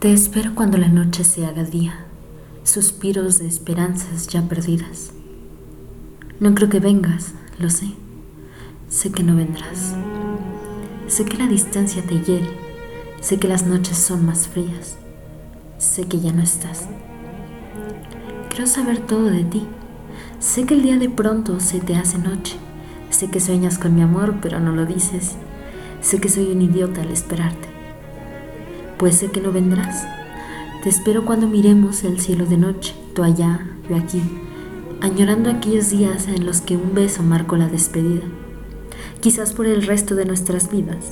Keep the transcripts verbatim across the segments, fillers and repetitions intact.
Te espero cuando la noche se haga día, suspiros de esperanzas ya perdidas. No creo que vengas, lo sé, sé que no vendrás. Sé que la distancia te hiere, sé que las noches son más frías, sé que ya no estás. Quiero saber todo de ti, sé que el día de pronto se te hace noche, sé que sueñas con mi amor pero no lo dices, sé que soy un idiota al esperarte. Pues sé que no vendrás. Te espero cuando miremos el cielo de noche, tú allá, yo aquí, añorando aquellos días en los que un beso marcó la despedida, quizás por el resto de nuestras vidas.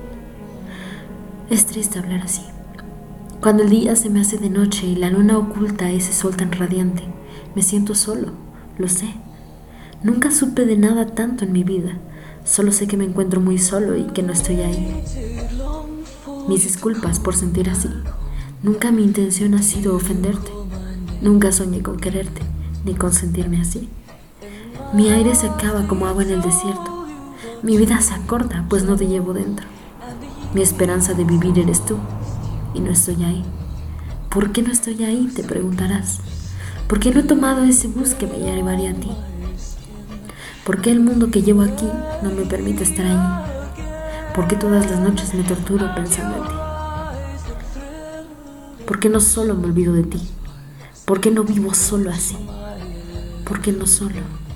Es triste hablar así. Cuando el día se me hace de noche y la luna oculta ese sol tan radiante, me siento solo, lo sé. Nunca supe de nada tanto en mi vida, solo sé que me encuentro muy solo y que no estoy ahí. Mis disculpas por sentir así. Nunca mi intención ha sido ofenderte. Nunca soñé con quererte, ni con sentirme así. Mi aire se acaba como agua en el desierto. Mi vida se acorta, pues no te llevo dentro. Mi esperanza de vivir eres tú, y no estoy ahí. ¿Por qué no estoy ahí?, te preguntarás. ¿Por qué no he tomado ese bus que me llevaría a ti? ¿Por qué el mundo que llevo aquí no me permite estar ahí? ¿Por qué todas las noches me torturo pensando en ti? ¿Por qué no solo me olvido de ti? ¿Por qué no vivo solo así? ¿Por qué no solo?